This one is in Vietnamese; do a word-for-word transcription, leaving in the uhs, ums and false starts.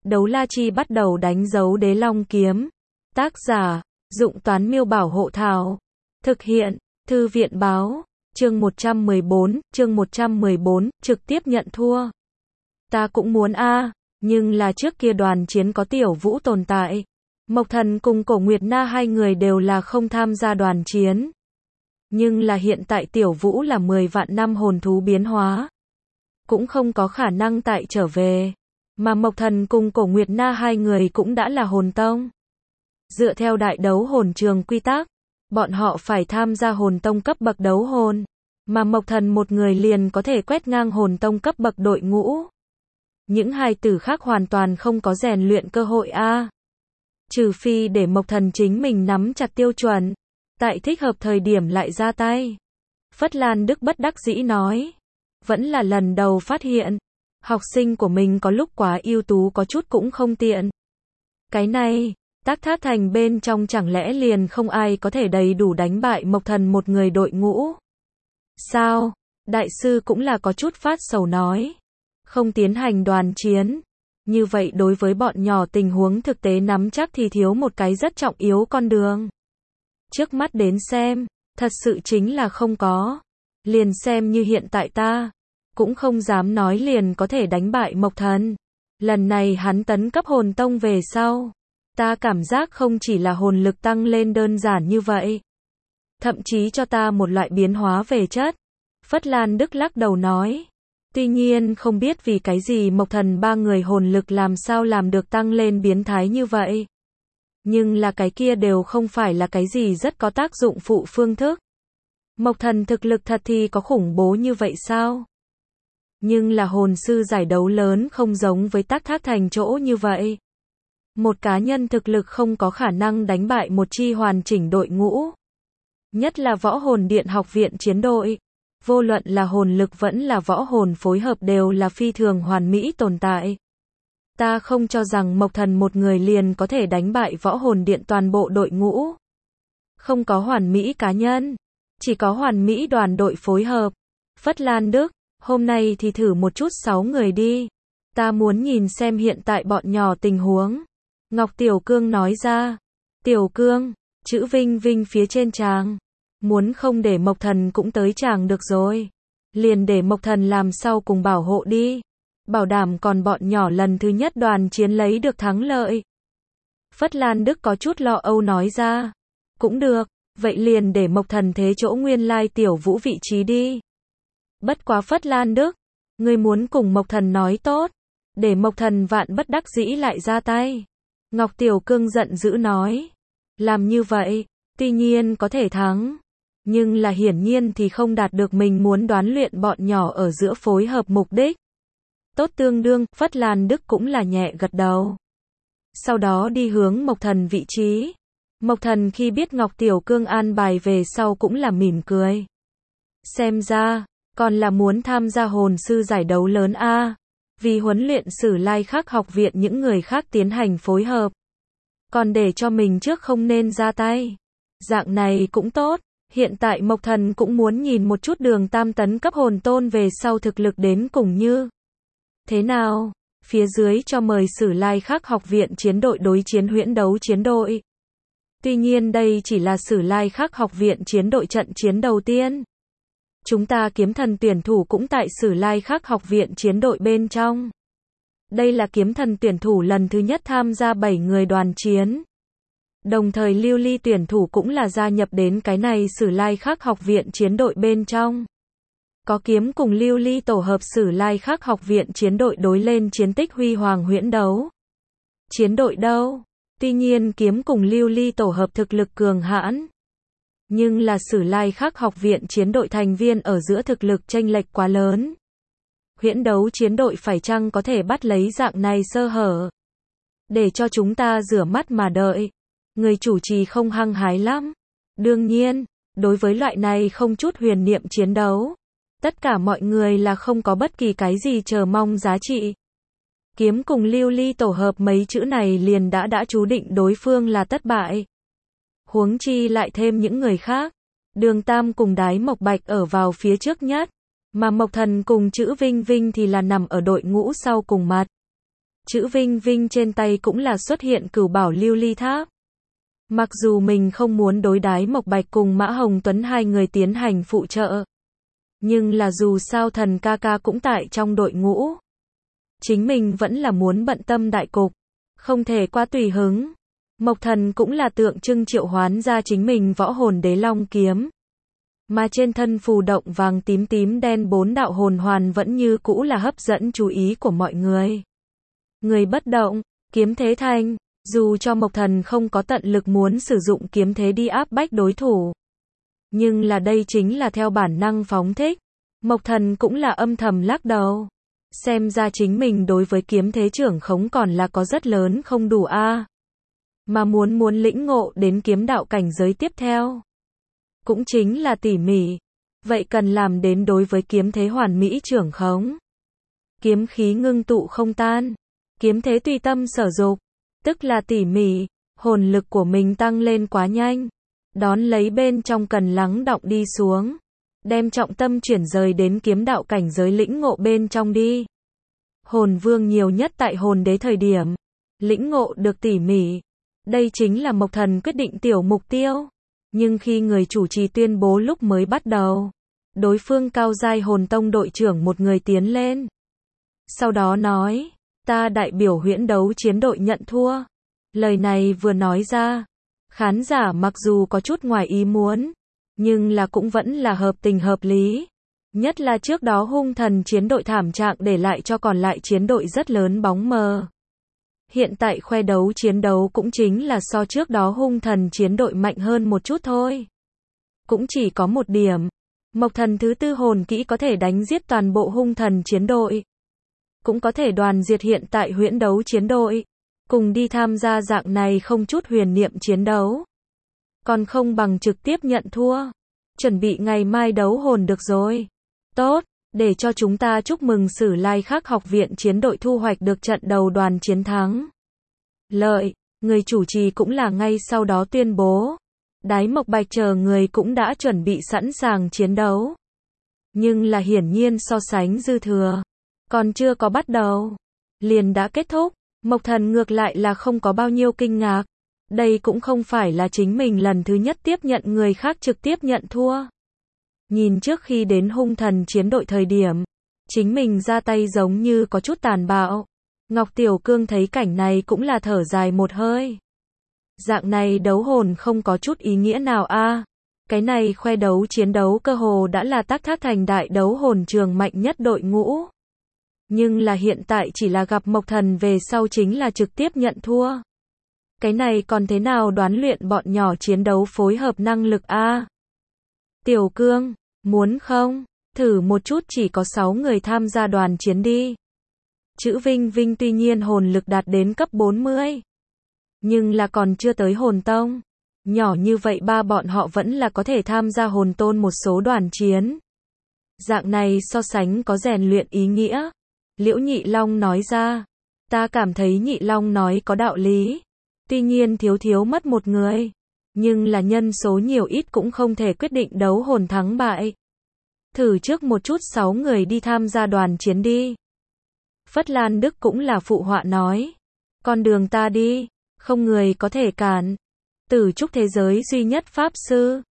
Đấu la chi bắt đầu đánh dấu đế long kiếm. Tác giả, Dụng Toán Miêu Bảo Hộ Thảo. Thực hiện, Thư viện Báo. Chương một trăm mười bốn, chương một trăm mười bốn, trực tiếp nhận thua. Ta cũng muốn a, nhưng là trước kia đoàn chiến có Tiểu Vũ tồn tại. Mộc Thần cùng Cổ Nguyệt Na hai người đều là không tham gia đoàn chiến. Nhưng là hiện tại Tiểu Vũ là mười vạn năm hồn thú biến hóa. Cũng không có khả năng tại trở về. Mà Mộc Thần cùng Cổ Nguyệt Na hai người cũng đã là hồn tông. Dựa theo đại đấu hồn trường quy tắc, bọn họ phải tham gia hồn tông cấp bậc đấu hồn. Mà Mộc Thần một người liền có thể quét ngang hồn tông cấp bậc đội ngũ. Những hài tử khác hoàn toàn không có rèn luyện cơ hội a. Trừ phi để Mộc Thần chính mình nắm chặt tiêu chuẩn, tại thích hợp thời điểm lại ra tay. Phất Lan Đức bất đắc dĩ nói. Vẫn là lần đầu phát hiện, học sinh của mình có lúc quá ưu tú có chút cũng không tiện. Cái này, Tác Thác Thành bên trong chẳng lẽ liền không ai có thể đầy đủ đánh bại Mộc Thần một người đội ngũ? Sao? Đại sư cũng là có chút phát sầu nói. Không tiến hành đoàn chiến. Như vậy đối với bọn nhỏ tình huống thực tế nắm chắc thì thiếu một cái rất trọng yếu con đường. Trước mắt đến xem, thật sự chính là không có. Liền xem như hiện tại ta, cũng không dám nói liền có thể đánh bại Mộc Thần. Lần này hắn tấn cấp hồn tông về sau, ta cảm giác không chỉ là hồn lực tăng lên đơn giản như vậy. Thậm chí cho ta một loại biến hóa về chất. Phất Lan Đức lắc đầu nói. Tuy nhiên không biết vì cái gì Mộc Thần ba người hồn lực làm sao làm được tăng lên biến thái như vậy. Nhưng là cái kia đều không phải là cái gì rất có tác dụng phụ phương thức. Mộc Thần thực lực thật thì có khủng bố như vậy sao? Nhưng là hồn sư giải đấu lớn không giống với Tác Thác Thành chỗ như vậy. Một cá nhân thực lực không có khả năng đánh bại một chi hoàn chỉnh đội ngũ. Nhất là võ hồn điện học viện chiến đội. Vô luận là hồn lực vẫn là võ hồn phối hợp đều là phi thường hoàn mỹ tồn tại. Ta không cho rằng Mộc Thần một người liền có thể đánh bại võ hồn điện toàn bộ đội ngũ. Không có hoàn mỹ cá nhân, chỉ có hoàn mỹ đoàn đội phối hợp. Phất Lan Đức, hôm nay thì thử một chút sáu người đi. Ta muốn nhìn xem hiện tại bọn nhỏ tình huống. Ngọc Tiểu Cương nói ra. Tiểu Cương, chữ Vinh Vinh phía trên tràng. Muốn không để Mộc Thần cũng tới tràng được rồi. Liền để Mộc Thần làm sau cùng bảo hộ đi. Bảo đảm còn bọn nhỏ lần thứ nhất đoàn chiến lấy được thắng lợi. Phất Lan Đức có chút lo âu nói ra. Cũng được, vậy liền để Mộc Thần thế chỗ nguyên lai Tiểu Vũ vị trí đi. Bất quá Phất Lan Đức, ngươi muốn cùng Mộc Thần nói tốt, để Mộc Thần vạn bất đắc dĩ lại ra tay. Ngọc Tiểu Cương giận dữ nói. Làm như vậy, tuy nhiên có thể thắng. Nhưng là hiển nhiên thì không đạt được mình muốn đoán luyện bọn nhỏ ở giữa phối hợp mục đích. Tốt tương đương, Phất Lan Đức cũng là nhẹ gật đầu. Sau đó đi hướng Mộc Thần vị trí. Mộc Thần khi biết Ngọc Tiểu Cương an bài về sau cũng là mỉm cười. Xem ra, còn là muốn tham gia hồn sư giải đấu lớn a. Vì huấn luyện Sử Lai Khắc học viện những người khác tiến hành phối hợp. Còn để cho mình trước không nên ra tay. Dạng này cũng tốt. Hiện tại Mộc Thần cũng muốn nhìn một chút Đường Tam tấn cấp hồn tôn về sau thực lực đến cùng như thế nào. Phía dưới cho mời Sử Lai Khắc học viện chiến đội đối chiến huyễn đấu chiến đội. Tuy nhiên đây chỉ là Sử Lai Khắc học viện chiến đội trận chiến đầu tiên. Chúng ta kiếm thần tuyển thủ cũng tại Sử Lai Khắc học viện chiến đội bên trong. Đây là kiếm thần tuyển thủ lần thứ nhất tham gia bảy người đoàn chiến. Đồng thời Lưu Ly tuyển thủ cũng là gia nhập đến cái này Sử Lai Khắc học viện chiến đội bên trong. Có kiếm cùng Lưu Ly tổ hợp Sử Lai Khắc học viện chiến đội đối lên chiến tích huy hoàng huyễn đấu. Chiến đội đâu? Tuy nhiên kiếm cùng Lưu Ly tổ hợp thực lực cường hãn. Nhưng là Sử Lai Khắc học viện chiến đội thành viên ở giữa thực lực chênh lệch quá lớn. Huyễn đấu chiến đội phải chăng có thể bắt lấy dạng này sơ hở? Để cho chúng ta rửa mắt mà đợi. Người chủ trì không hăng hái lắm. Đương nhiên, đối với loại này không chút huyền niệm chiến đấu, tất cả mọi người là không có bất kỳ cái gì chờ mong giá trị. Kiếm cùng Lưu Ly tổ hợp mấy chữ này liền đã đã chú định đối phương là thất bại. Huống chi lại thêm những người khác. Đường Tam cùng Đái Mộc Bạch ở vào phía trước nhất, mà Mộc Thần cùng chữ Vinh Vinh thì là nằm ở đội ngũ sau cùng mặt. Chữ Vinh Vinh trên tay cũng là xuất hiện cửu bảo lưu ly tháp. Mặc dù mình không muốn đối đãi Mộc Bạch cùng Mã Hồng Tuấn hai người tiến hành phụ trợ, nhưng là dù sao Thần ca ca cũng tại trong đội ngũ. Chính mình vẫn là muốn bận tâm đại cục, không thể quá tùy hứng. Mộc Thần cũng là tượng trưng triệu hoán ra chính mình võ hồn đế long kiếm. Mà trên thân phù động vàng tím tím đen bốn đạo hồn hoàn vẫn như cũ là hấp dẫn chú ý của mọi người. Người bất động, kiếm thế thành, dù cho Mộc Thần không có tận lực muốn sử dụng kiếm thế đi áp bách đối thủ. Nhưng là đây chính là theo bản năng phóng thích. Mộc Thần cũng là âm thầm lắc đầu. Xem ra chính mình đối với kiếm thế trưởng khống còn là có rất lớn không đủ a. À. Mà muốn muốn lĩnh ngộ đến kiếm đạo cảnh giới tiếp theo. Cũng chính là tỉ mỉ. Vậy cần làm đến đối với kiếm thế hoàn mỹ trưởng khống. Kiếm khí ngưng tụ không tan. Kiếm thế tùy tâm sở dục. Tức là tỉ mỉ. Hồn lực của mình tăng lên quá nhanh. Đón lấy bên trong cần lắng đọng đi xuống. Đem trọng tâm chuyển rời đến kiếm đạo cảnh giới lĩnh ngộ bên trong đi. Hồn vương nhiều nhất tại hồn đế thời điểm. Lĩnh ngộ được tỉ mỉ. Đây chính là Mộc Thần quyết định tiểu mục tiêu. Nhưng khi người chủ trì tuyên bố lúc mới bắt đầu, đối phương cao giai hồn tông đội trưởng một người tiến lên. Sau đó nói, ta đại biểu huyễn đấu chiến đội nhận thua. Lời này vừa nói ra, khán giả mặc dù có chút ngoài ý muốn, nhưng là cũng vẫn là hợp tình hợp lý. Nhất là trước đó hung thần chiến đội thảm trạng để lại cho còn lại chiến đội rất lớn bóng mờ. Hiện tại khoe đấu chiến đấu cũng chính là so trước đó hung thần chiến đội mạnh hơn một chút thôi. Cũng chỉ có một điểm. Mộc Thần thứ tư hồn kỹ có thể đánh giết toàn bộ hung thần chiến đội. Cũng có thể đoàn diệt hiện tại huyễn đấu chiến đội. Cùng đi tham gia dạng này không chút huyền niệm chiến đấu. Còn không bằng trực tiếp nhận thua. Chuẩn bị ngày mai đấu hồn được rồi. Tốt, để cho chúng ta chúc mừng Sử Lai Khắc học viện chiến đội thu hoạch được trận đầu đoàn chiến thắng. Lợi, người chủ trì cũng là ngay sau đó tuyên bố. Đái Mộc Bạch chờ người cũng đã chuẩn bị sẵn sàng chiến đấu. Nhưng là hiển nhiên so sánh dư thừa. Còn chưa có bắt đầu. Liền đã kết thúc. Mộc Thần ngược lại là không có bao nhiêu kinh ngạc. Đây cũng không phải là chính mình lần thứ nhất tiếp nhận người khác trực tiếp nhận thua. Nhìn trước khi đến hung thần chiến đội thời điểm, chính mình ra tay giống như có chút tàn bạo. Ngọc Tiểu Cương thấy cảnh này cũng là thở dài một hơi. Dạng này đấu hồn không có chút ý nghĩa nào a. À. Cái này khoe đấu chiến đấu cơ hồ đã là tác thác thành đại đấu hồn trường mạnh nhất đội ngũ. Nhưng là hiện tại chỉ là gặp Mộc Thần về sau chính là trực tiếp nhận thua. Cái này còn thế nào đoán luyện bọn nhỏ chiến đấu phối hợp năng lực a? À? Tiểu Cương, muốn không? Thử một chút chỉ có sáu người tham gia đoàn chiến đi. Chữ Vinh Vinh tuy nhiên hồn lực đạt đến cấp bốn mươi. Nhưng là còn chưa tới hồn tông. Nhỏ như vậy ba bọn họ vẫn là có thể tham gia hồn tôn một số đoàn chiến. Dạng này so sánh có rèn luyện ý nghĩa. Liễu Nhị Long nói ra. Ta cảm thấy Nhị Long nói có đạo lý. Tuy nhiên thiếu thiếu mất một người. Nhưng là nhân số nhiều ít cũng không thể quyết định đấu hồn thắng bại. Thử trước một chút sáu người đi tham gia đoàn chiến đi. Phất Lan Đức cũng là phụ họa nói. Con đường ta đi, không người có thể cản. Tử trúc thế giới duy nhất pháp sư.